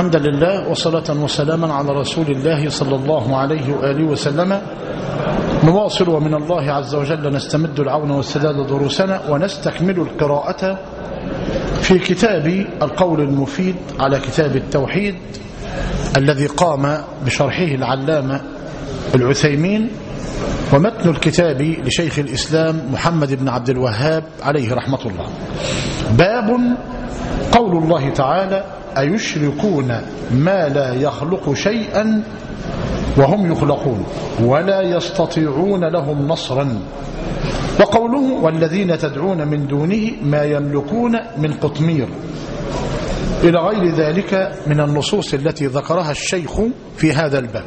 حمدا لله وصلاة وسلاما على رسول الله صلى الله عليه وآله وسلم. نواصل ومن الله عز وجل نستمد العون والسداد دروسنا ونستكمل القراءة في كتاب القول المفيد على كتاب التوحيد الذي قام بشرحه العلامة العثيمين، ومتن الكتاب لشيخ الإسلام محمد بن عبد الوهاب عليه رحمة الله. باب قول الله تعالى: أيشركون ما لا يخلق شيئا وهم يخلقون ولا يستطيعون لهم نصرا. وقوله: والذين تدعون من دونه ما يملكون من قطمير، إلى غير ذلك من النصوص التي ذكرها الشيخ في هذا الباب.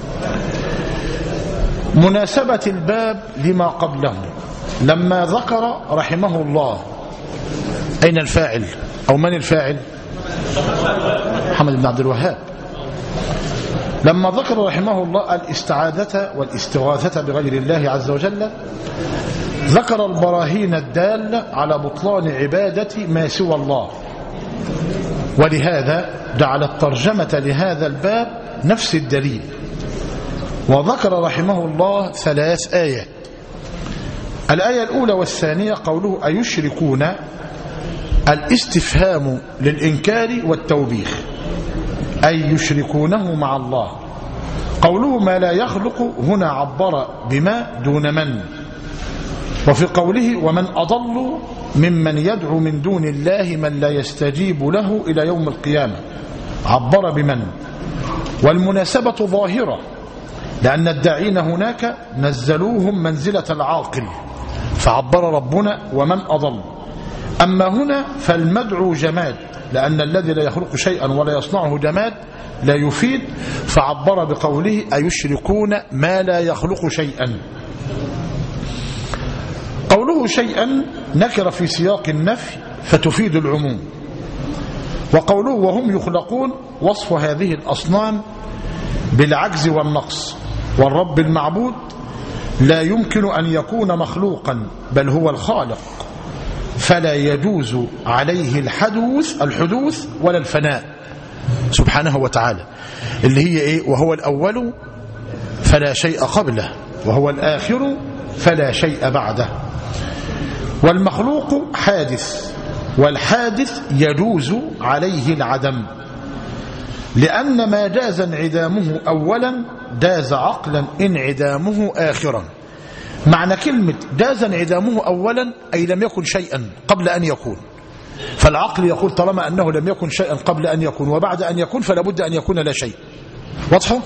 مناسبة الباب لما قبله، لما ذكر رحمه الله أين الفاعل أو من الفاعل؟ محمد بن عبد الوهاب. لما ذكر رحمه الله الاستعاذة والاستغاثة بغير الله عز وجل، ذكر البراهين الدالة على بطلان عبادة ما سوى الله، ولهذا جعل الترجمة لهذا الباب نفس الدليل. وذكر رحمه الله 3 آيات. الآية الأولى والثانية قوله: أيشركون، الاستفهام للإنكار والتوبيخ، أي يشركونه مع الله. قوله ما لا يخلق هنا عبر بما دون من. وفي قوله: ومن أضل ممن يدعو من دون الله من لا يستجيب له إلى يوم القيامة، عبر بمن. والمناسبة ظاهرة، لأن الداعين هناك نزلوهم منزلة العاقل، فعبر ربنا ومن أضل. أما هنا فالمدعو جماد، لأن الذي لا يخلق شيئا ولا يصنعه جماد لا يفيد، فعبر بقوله: أيشركون ما لا يخلق شيئا. قوله شيئا نكر في سياق النفي فتفيد العموم. وقوله وهم يخلقون وصف هذه الأصنام بالعجز والنقص، والرب المعبود لا يمكن أن يكون مخلوقا بل هو الخالق، فلا يجوز عليه الحدوث ولا الفناء سبحانه وتعالى، اللي هي إيه؟ وهو الأول فلا شيء قبله، وهو الآخر فلا شيء بعده. والمخلوق حادث، والحادث يجوز عليه العدم، لأن ما جاز انعدامه أولا جاز عقلا انعدامه آخرا. معنى كلمة جاز انعدامه أولا أي لم يكن شيئا قبل أن يكون، فالعقل يقول طالما أنه لم يكن شيئا قبل أن يكون وبعد أن يكون فلا بد أن يكون لا شيء. واضحة؟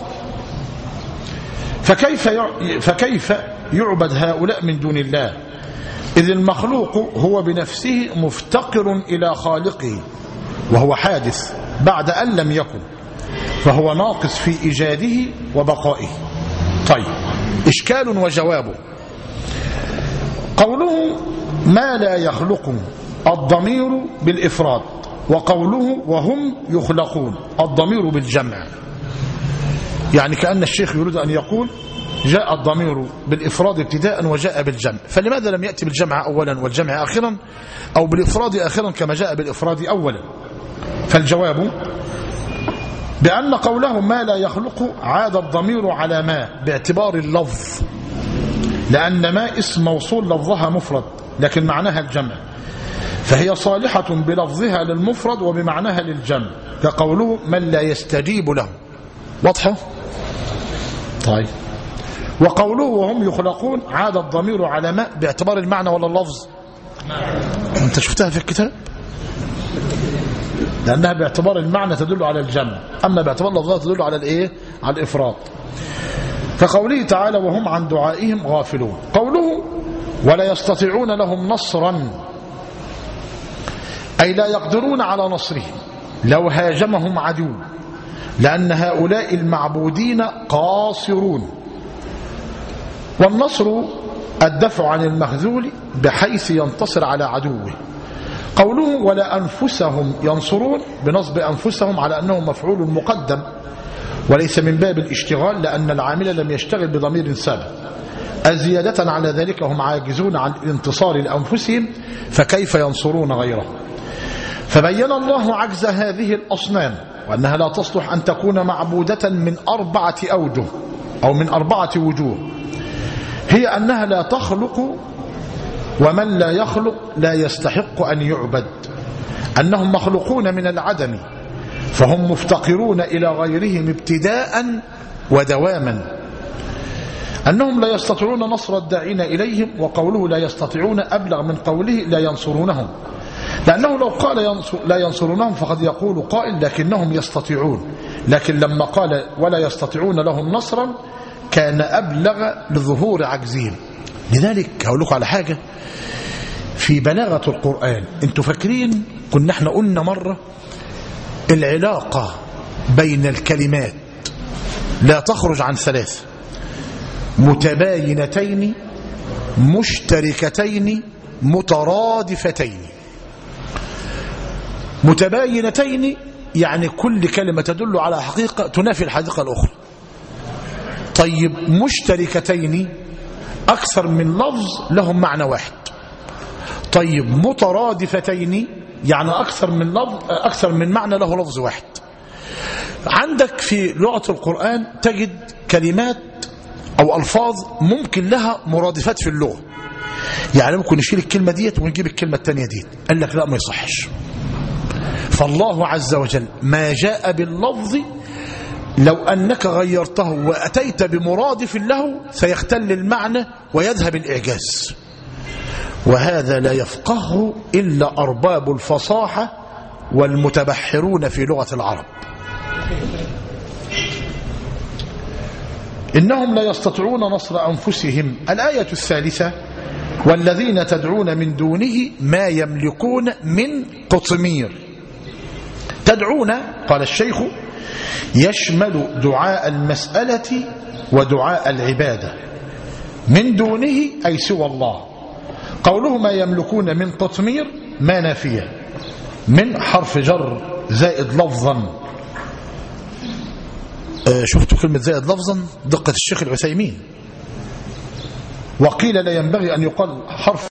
فكيف يعبد هؤلاء من دون الله، إذ المخلوق هو بنفسه مفتقر إلى خالقه، وهو حادث بعد أن لم يكن، فهو ناقص في إيجاده وبقائه. طيب، إشكال وجوابه. قوله ما لا يخلق الضمير بالإفراد، وقوله وهم يخلقون الضمير بالجمع، يعني كأن الشيخ يريد أن يقول جاء الضمير بالإفراد ابتداء وجاء بالجمع، فلماذا لم يأتي بالجمع أولا والجمع آخرا، أو بالإفراد آخرا كما جاء بالإفراد أولا؟ فالجواب بأن قولهم ما لا يخلق عاد الضمير على ما باعتبار اللفظ، لأن ما اسم موصول لفظها مفرد لكن معناها الجمع، فهي صالحة بلفظها للمفرد وبمعناها للجمع، كقوله من لا يستجيب له. واضحة؟ طيب. وقوله وهم يخلقون عاد الضمير على ما باعتبار المعنى ولا اللفظ؟ أنت شفتها في الكتاب؟ لأنها باعتبار المعنى تدل على الجمع، أما باعتبار اللفظها تدل على الإيه؟ على الإفراد. كقوله تعالى وهم عن دعائهم غافلون. قوله ولا يستطيعون لهم نصرا، أي لا يقدرون على نصرهم لو هاجمهم عدو، لأن هؤلاء المعبودين قاصرون. والنصر الدفع عن المخذول بحيث ينتصر على عدوه. قوله ولا أنفسهم ينصرون بنصب أنفسهم على أنه مفعول مقدم وليس من باب الاشتغال، لأن العامل لم يشتغل بضمير سابق. زيادة على ذلك هم عاجزون عن الانتصار لأنفسهم، فكيف ينصرون غيره؟ فبين الله عجز هذه الأصنام وأنها لا تصلح أن تكون معبودة من 4 أوجه أو من 4 وجوه. هي أنها لا تخلق، ومن لا يخلق لا يستحق أن يعبد. أنهم مخلوقون من العدم فهم مفتقرون إلى غيرهم ابتداء ودواما. أنهم لا يستطيعون نصر الداعين إليهم، وقوله لا يستطيعون أبلغ من قوله لا ينصرونهم، لأنه لو قال لا ينصرونهم فقد يقول قائل لكنهم يستطيعون، لكن لما قال ولا يستطيعون لهم نصرا كان أبلغ لظهور عجزهم. لذلك هقول لكم على حاجة في بلاغة القرآن. انتوا فاكرين كنا احنا قلنا مرة العلاقة بين الكلمات لا تخرج عن 3: متباينتين، مشتركتين، مترادفتين. متباينتين يعني كل كلمة تدل على حقيقة تنافي الحقيقة الأخرى. طيب مشتركتين أكثر من لفظ لهم معنى واحد. طيب مترادفتين يعني أكثر من معنى له لفظ واحد. عندك في لغة القرآن تجد كلمات أو ألفاظ ممكن لها مرادفات في اللغة، يعني ممكن نشيل الكلمة ديت ونجيب الكلمة التانية ديت. قال لك لا، ما يصحش. فالله عز وجل ما جاء باللفظ لو أنك غيرته وأتيت بمرادف له سيختل المعنى ويذهب الإعجاز، وهذا لا يفقهه إلا أرباب الفصاحة والمتبحرون في لغة العرب. إنهم لا يستطيعون نصر أنفسهم. الآية 3: والذين تدعون من دونه ما يملكون من قطمير. تدعون قال الشيخ يشمل دعاء المسألة ودعاء العبادة. من دونه أي سوى الله. قوله ما يملكون من قطمير ما نافية، من حرف جر زائد لفظا. شفتوا كلمة زائد لفظا؟ دقة الشيخ العثيمين. وقيل لا ينبغي أن يقال حرف